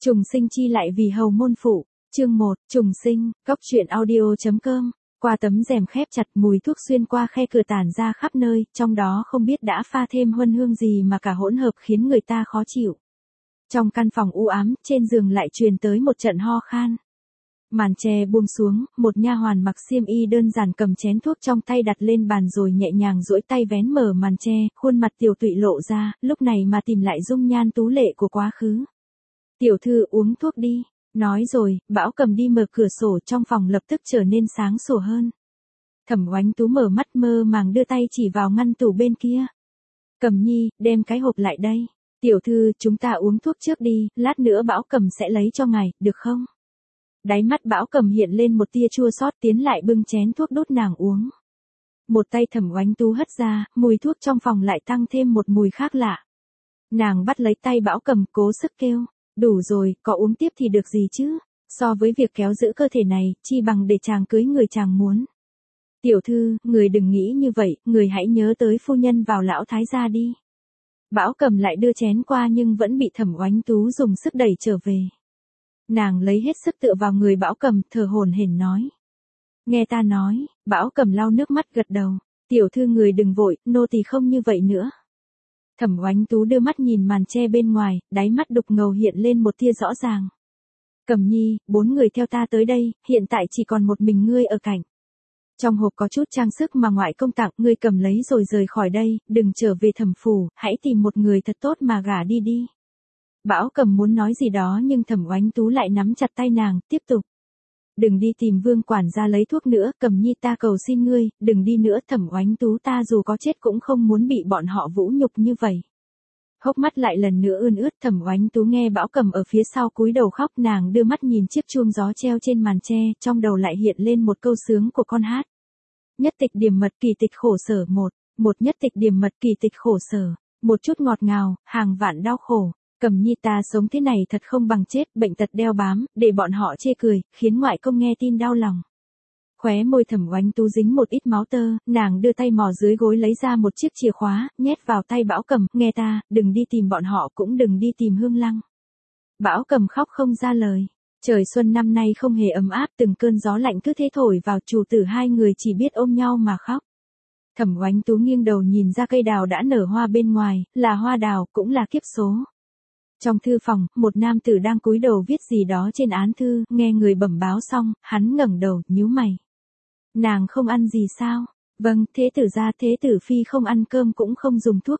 Trùng sinh chi lại vì hầu môn phụ, chương 1, trùng sinh, góc truyện audio.com. Qua tấm rèm khép chặt, mùi thuốc xuyên qua khe cửa tản ra khắp nơi, trong đó không biết đã pha thêm huân hương gì mà cả hỗn hợp khiến người ta khó chịu. Trong căn phòng u ám, trên giường lại truyền tới một trận ho khan. Màn che buông xuống, một nha hoàn mặc xiêm y đơn giản cầm chén thuốc trong tay đặt lên bàn rồi nhẹ nhàng duỗi tay vén mở màn che, khuôn mặt tiểu tụy lộ ra, lúc này mà tìm lại dung nhan tú lệ của quá khứ. Tiểu thư uống thuốc đi. Nói rồi, Bão Cầm đi mở cửa sổ, trong phòng lập tức trở nên sáng sủa hơn. Thẩm Oánh Tú mở mắt mơ màng đưa tay chỉ vào ngăn tủ bên kia. Cầm nhi, đem cái hộp lại đây. Tiểu thư, chúng ta uống thuốc trước đi, lát nữa Bão Cầm sẽ lấy cho ngài, được không? Đáy mắt Bão Cầm hiện lên một tia chua xót, tiến lại bưng chén thuốc đút nàng uống. Một tay Thẩm Oánh Tú hất ra, mùi thuốc trong phòng lại tăng thêm một mùi khác lạ. Nàng bắt lấy tay Bão Cầm, cố sức kêu. Đủ rồi, có uống tiếp thì được gì chứ, so với việc kéo giữ cơ thể này, chi bằng để chàng cưới người chàng muốn. Tiểu thư, người đừng nghĩ như vậy, người hãy nhớ tới phu nhân vào lão thái gia đi. Bão Cầm lại đưa chén qua nhưng vẫn bị Thẩm Oánh Tú dùng sức đẩy trở về. Nàng lấy hết sức tựa vào người Bão Cầm, thở hổn hển nói. Nghe ta nói, Bão Cầm lau nước mắt gật đầu. Tiểu thư người đừng vội, nô tỳ không như vậy nữa. Thẩm Oánh Tú đưa mắt nhìn màn che bên ngoài, đáy mắt đục ngầu hiện lên một tia rõ ràng. Cầm nhi, 4 người theo ta tới đây, hiện tại chỉ còn một mình ngươi ở cạnh. Trong hộp có chút trang sức mà ngoại công tặng, ngươi cầm lấy rồi rời khỏi đây, đừng trở về Thẩm phủ, hãy tìm một người thật tốt mà gả đi đi. Bão Cầm muốn nói gì đó nhưng Thẩm Oánh Tú lại nắm chặt tay nàng, tiếp tục. Đừng đi tìm Vương quản gia lấy thuốc nữa, Cầm nhi ta cầu xin ngươi, đừng đi nữa. Thẩm Oánh Tú ta dù có chết cũng không muốn bị bọn họ vũ nhục như vậy. Hốc mắt lại lần nữa ươn ướt. Thẩm Oánh Tú nghe Bão Cầm ở phía sau cúi đầu khóc, nàng đưa mắt nhìn chiếc chuông gió treo trên màn tre, trong đầu lại hiện lên một câu sướng của con hát. Nhất tịch điểm mật kỳ tịch khổ sở một nhất tịch điểm mật kỳ tịch khổ sở, một chút ngọt ngào, hàng vạn đau khổ. Cầm nhi ta sống thế này thật không bằng chết, bệnh tật đeo bám, để bọn họ chê cười, khiến ngoại công nghe tin đau lòng. Khóe môi Thẩm Oánh Tú dính một ít máu tơ, nàng đưa tay mò dưới gối lấy ra một chiếc chìa khóa, nhét vào tay Bão Cầm, nghe ta, đừng đi tìm bọn họ cũng đừng đi tìm Hương Lăng. Bão Cầm khóc không ra lời. Trời xuân năm nay không hề ấm áp, từng cơn gió lạnh cứ thế thổi vào, chủ tử hai người chỉ biết ôm nhau mà khóc. Thẩm Oánh Tú nghiêng đầu nhìn ra cây đào đã nở hoa bên ngoài, là hoa đào, cũng là kiếp số. Trong thư phòng, một nam tử đang cúi đầu viết gì đó trên án thư, nghe người bẩm báo xong, hắn ngẩng đầu, nhíu mày. Nàng không ăn gì sao? Vâng, thế tử gia, thế tử phi không ăn cơm cũng không dùng thuốc,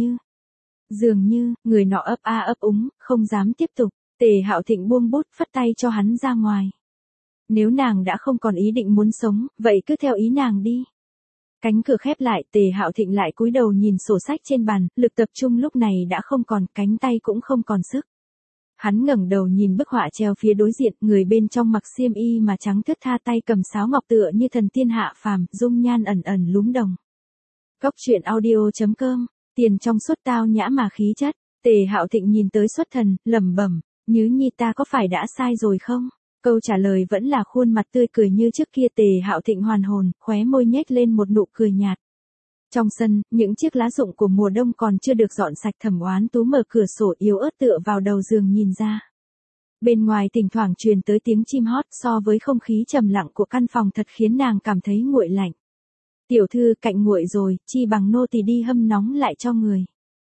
dường như, người nọ ấp a ấp úng, không dám tiếp tục. Tề Hạo Thịnh buông bút, phất tay cho hắn ra ngoài. Nếu nàng đã không còn ý định muốn sống, vậy cứ theo ý nàng đi. Cánh cửa khép lại, Tề Hạo Thịnh lại cúi đầu nhìn sổ sách trên bàn, lực tập trung lúc này đã không còn, cánh tay cũng không còn sức. Hắn ngẩng đầu nhìn bức họa treo phía đối diện, người bên trong mặc xiêm y mà trắng thướt tha, tay cầm sáo ngọc tựa như thần tiên hạ phàm, dung nhan ẩn ẩn lúm đồng. Góc truyện audio.com, tiền trong suốt tao nhã mà khí chất. Tề Hạo Thịnh nhìn tới xuất thần, lẩm bẩm, Nhứ nhi ta có phải đã sai rồi không? Câu trả lời vẫn là khuôn mặt tươi cười như trước kia. Tề Hạo Thịnh hoàn hồn, khóe môi nhếch lên một nụ cười nhạt. Trong sân, những chiếc lá rụng của mùa đông còn chưa được dọn sạch. Thẩm Oánh Tú mở cửa sổ yếu ớt tựa vào đầu giường nhìn ra. Bên ngoài thỉnh thoảng truyền tới tiếng chim hót, so với không khí trầm lặng của căn phòng thật khiến nàng cảm thấy nguội lạnh. Tiểu thư, cạnh nguội rồi, chi bằng nô tỳ đi hâm nóng lại cho người.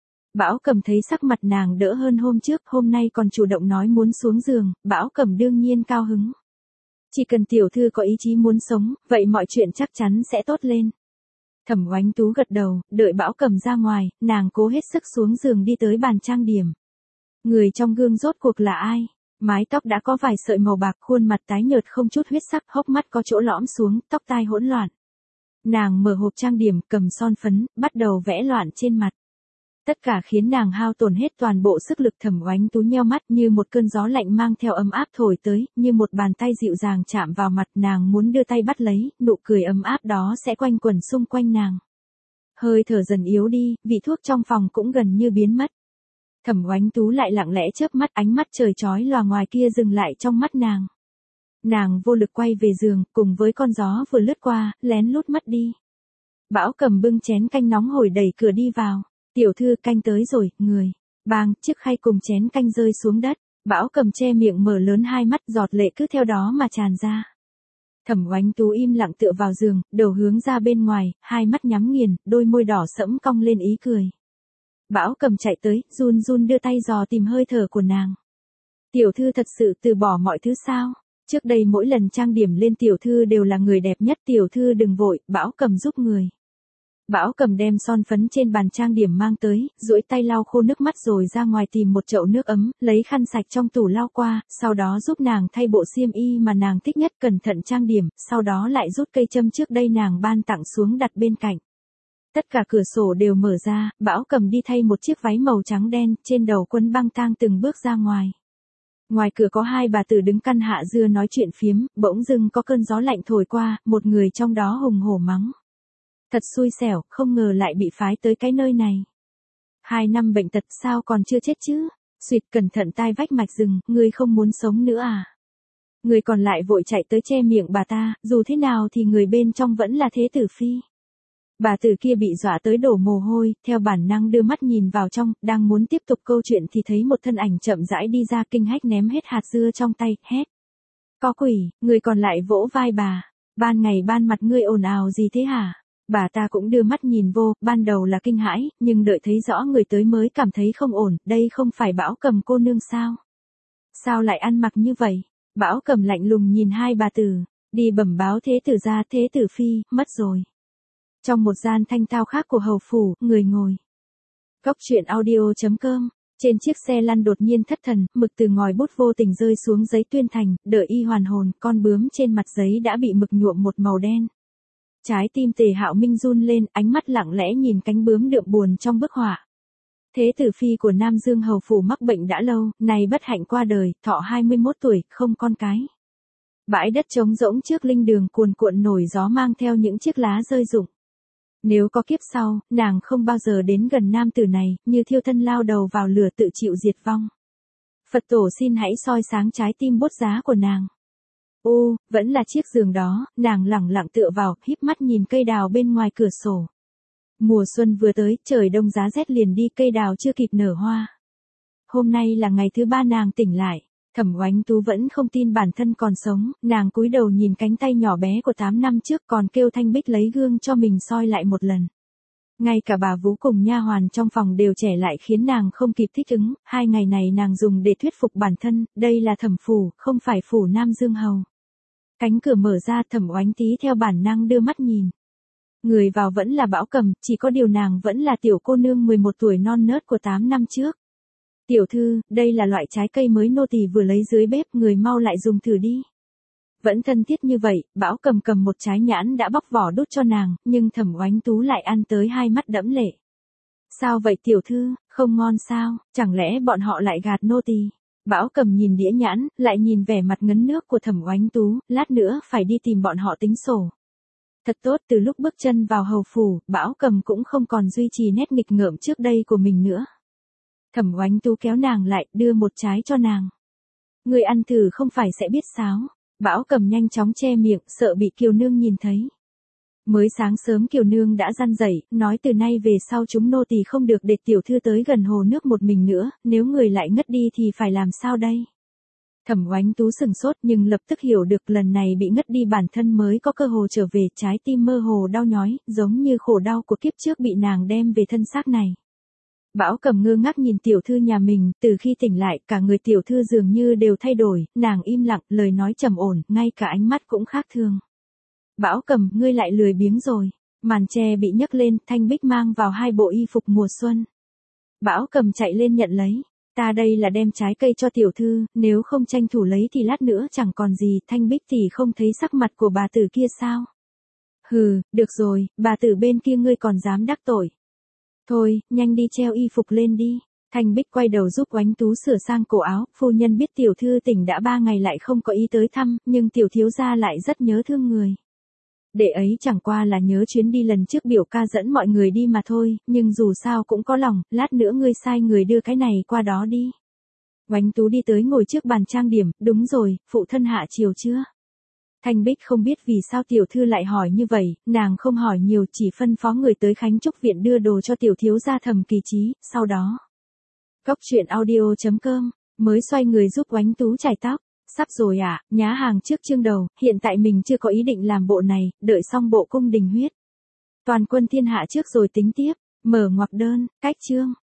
Bão Cầm thấy sắc mặt nàng đỡ hơn hôm trước, hôm nay còn chủ động nói muốn xuống giường, Bão Cầm đương nhiên cao hứng. Chỉ cần tiểu thư có ý chí muốn sống, vậy mọi chuyện chắc chắn sẽ tốt lên. Thẩm Oánh Tú gật đầu, đợi Bão Cầm ra ngoài, nàng cố hết sức xuống giường đi tới bàn trang điểm. Người trong gương rốt cuộc là ai? Mái tóc đã có vài sợi màu bạc, khuôn mặt tái nhợt không chút huyết sắc, hốc mắt có chỗ lõm xuống, tóc tai hỗn loạn. Nàng mở hộp trang điểm, cầm son phấn, bắt đầu vẽ loạn trên mặt. Tất cả khiến nàng hao tổn hết toàn bộ sức lực. Thẩm Oánh Tú nheo mắt, như một cơn gió lạnh mang theo ấm áp thổi tới, như một bàn tay dịu dàng chạm vào mặt, nàng muốn đưa tay bắt lấy, nụ cười ấm áp đó sẽ quanh quẩn xung quanh nàng. Hơi thở dần yếu đi, vị thuốc trong phòng cũng gần như biến mất. Thẩm Oánh Tú lại lặng lẽ chớp mắt, ánh mắt trời chói lòa ngoài kia dừng lại trong mắt nàng. Nàng vô lực quay về giường, cùng với con gió vừa lướt qua, lén lút mất đi. Bão Cầm bưng chén canh nóng hổi đẩy cửa đi vào. Tiểu thư, canh tới rồi, người. Bang, chiếc khay cùng chén canh rơi xuống đất. Bảo Cầm che miệng mở lớn hai mắt, giọt lệ cứ theo đó mà tràn ra. Thẩm Oánh Tú im lặng tựa vào giường, đầu hướng ra bên ngoài, hai mắt nhắm nghiền, đôi môi đỏ sẫm cong lên ý cười. Bảo Cầm chạy tới, run run đưa tay dò tìm hơi thở của nàng. Tiểu thư thật sự từ bỏ mọi thứ sao? Trước đây mỗi lần trang điểm lên tiểu thư đều là người đẹp nhất, tiểu thư đừng vội, Bảo Cầm giúp người. Bảo Cầm đem son phấn trên bàn trang điểm mang tới, duỗi tay lau khô nước mắt rồi ra ngoài tìm một chậu nước ấm, lấy khăn sạch trong tủ lau qua, sau đó giúp nàng thay bộ xiêm y mà nàng thích nhất, cẩn thận trang điểm, sau đó lại rút cây châm trước đây nàng ban tặng xuống đặt bên cạnh. Tất cả cửa sổ đều mở ra, Bảo Cầm đi thay một chiếc váy màu trắng đen, trên đầu quấn băng tang từng bước ra ngoài. Ngoài cửa có hai bà tử đứng căn hạ dưa nói chuyện phiếm, bỗng dưng có cơn gió lạnh thổi qua, một người trong đó hùng hổ mắng. Thật xui xẻo, không ngờ lại bị phái tới cái nơi này. 2 năm bệnh tật sao còn chưa chết chứ? Xuyệt, cẩn thận tai vách mạch rừng, ngươi không muốn sống nữa à? Người còn lại vội chạy tới che miệng bà ta, dù thế nào thì người bên trong vẫn là Thế Tử Phi. Bà tử kia bị dọa tới đổ mồ hôi, theo bản năng đưa mắt nhìn vào trong, đang muốn tiếp tục câu chuyện thì thấy một thân ảnh chậm rãi đi ra, kinh hách ném hết hạt dưa trong tay, hét. Có quỷ, người còn lại vỗ vai bà. Ban ngày ban mặt ngươi ồn ào gì thế hả? Bà ta cũng đưa mắt nhìn vô, ban đầu là kinh hãi, nhưng đợi thấy rõ người tới mới cảm thấy không ổn, đây không phải Bảo Cầm cô nương sao? Sao lại ăn mặc như vậy? Bảo Cầm lạnh lùng nhìn hai bà tử, đi bẩm báo Thế tử gia, Thế Tử Phi, mất rồi. Trong một gian thanh tao khác của hầu phủ, người ngồi. Cốc truyện audio.com. Trên chiếc xe lăn đột nhiên thất thần, mực từ ngòi bút vô tình rơi xuống giấy tuyên thành, đợi y hoàn hồn, con bướm trên mặt giấy đã bị mực nhuộm một màu đen. Trái tim Tề Hạo Minh run lên, ánh mắt lặng lẽ nhìn cánh bướm đượm buồn trong bức họa. Thế tử phi của Nam Dương hầu phủ mắc bệnh đã lâu, nay bất hạnh qua đời, thọ 21 tuổi, không con cái. Bãi đất trống rỗng trước linh đường cuồn cuộn nổi gió mang theo những chiếc lá rơi rụng. Nếu có kiếp sau, nàng không bao giờ đến gần nam tử này, như thiêu thân lao đầu vào lửa tự chịu diệt vong. Phật tổ xin hãy soi sáng trái tim bốt giá của nàng. Vẫn là chiếc giường đó, nàng lẳng lặng tựa vào, híp mắt nhìn cây đào bên ngoài cửa sổ. Mùa xuân vừa tới, trời đông giá rét liền đi, cây đào chưa kịp nở hoa. Hôm nay là ngày thứ 3 nàng tỉnh lại, Thẩm Oánh Tú vẫn không tin bản thân còn sống, nàng cúi đầu nhìn cánh tay nhỏ bé của 8 năm trước, còn kêu Thanh Bích lấy gương cho mình soi lại một lần. Ngay cả bà vú cùng nha hoàn trong phòng đều trẻ lại khiến nàng không kịp thích ứng, 2 ngày này nàng dùng để thuyết phục bản thân, đây là Thẩm phủ, không phải phủ Nam Dương hầu. Cánh cửa mở ra, Thẩm Oánh Tí theo bản năng đưa mắt nhìn. Người vào vẫn là Bảo Cầm, chỉ có điều nàng vẫn là tiểu cô nương 11 tuổi non nớt của 8 năm trước. Tiểu thư, đây là loại trái cây mới nô tỳ vừa lấy dưới bếp, người mau lại dùng thử đi. Vẫn thân thiết như vậy, Bảo Cầm cầm một trái nhãn đã bóc vỏ đút cho nàng, nhưng Thẩm Oánh Tú lại ăn tới 2 mắt đẫm lệ. Sao vậy tiểu thư, không ngon sao, chẳng lẽ bọn họ lại gạt nô tỳ? Bảo Cầm nhìn đĩa nhãn, lại nhìn vẻ mặt ngấn nước của Thẩm Oánh Tú, lát nữa phải đi tìm bọn họ tính sổ. Thật tốt, từ lúc bước chân vào hầu phủ, Bảo Cầm cũng không còn duy trì nét nghịch ngợm trước đây của mình nữa. Thẩm Oánh Tú kéo nàng lại, đưa một trái cho nàng. Người ăn thử không phải sẽ biết sao? Bảo Cầm nhanh chóng che miệng, sợ bị Kiều Nương nhìn thấy. Mới sáng sớm Kiều Nương đã răn dậy, nói từ nay về sau chúng nô tỳ không được để tiểu thư tới gần hồ nước một mình nữa, nếu người lại ngất đi thì phải làm sao đây? Thẩm Oánh Tú sừng sốt nhưng lập tức hiểu được lần này bị ngất đi bản thân mới có cơ hồ trở về, trái tim mơ hồ đau nhói, giống như khổ đau của kiếp trước bị nàng đem về thân xác này. Bảo Cầm ngơ ngác nhìn tiểu thư nhà mình, từ khi tỉnh lại, cả người tiểu thư dường như đều thay đổi, nàng im lặng, lời nói trầm ổn, ngay cả ánh mắt cũng khác thường. Bảo Cầm, ngươi lại lười biếng rồi. Màn che bị nhấc lên, Thanh Bích mang vào 2 bộ y phục mùa xuân. Bảo Cầm chạy lên nhận lấy. Ta đây là đem trái cây cho tiểu thư, nếu không tranh thủ lấy thì lát nữa chẳng còn gì, Thanh Bích thì không thấy sắc mặt của bà tử kia sao? Hừ, được rồi, bà tử bên kia ngươi còn dám đắc tội. Thôi, nhanh đi treo y phục lên đi. Thanh Bích quay đầu giúp Oánh Tú sửa sang cổ áo, phu nhân biết tiểu thư tỉnh đã 3 ngày lại không có ý tới thăm, nhưng tiểu thiếu gia lại rất nhớ thương người. Đệ ấy chẳng qua là nhớ chuyến đi lần trước biểu ca dẫn mọi người đi mà thôi, nhưng dù sao cũng có lòng, lát nữa ngươi sai người đưa cái này qua đó đi. Oánh Tú đi tới ngồi trước bàn trang điểm, đúng rồi, phụ thân hạ chiều chưa? Thanh Bích không biết vì sao tiểu thư lại hỏi như vậy, nàng không hỏi nhiều, chỉ phân phó người tới Khánh Trúc viện đưa đồ cho tiểu thiếu gia Thẩm Kỳ Chí, sau đó. Cốc truyện audio.com mới xoay người giúp Oánh Tú chải tóc. Sắp rồi ạ, nhá hàng trước chương đầu, hiện tại mình chưa có ý định làm bộ này, đợi xong bộ cung đình huyết. Toàn quân thiên hạ trước rồi tính tiếp, mở ngoặc đơn, cách chương.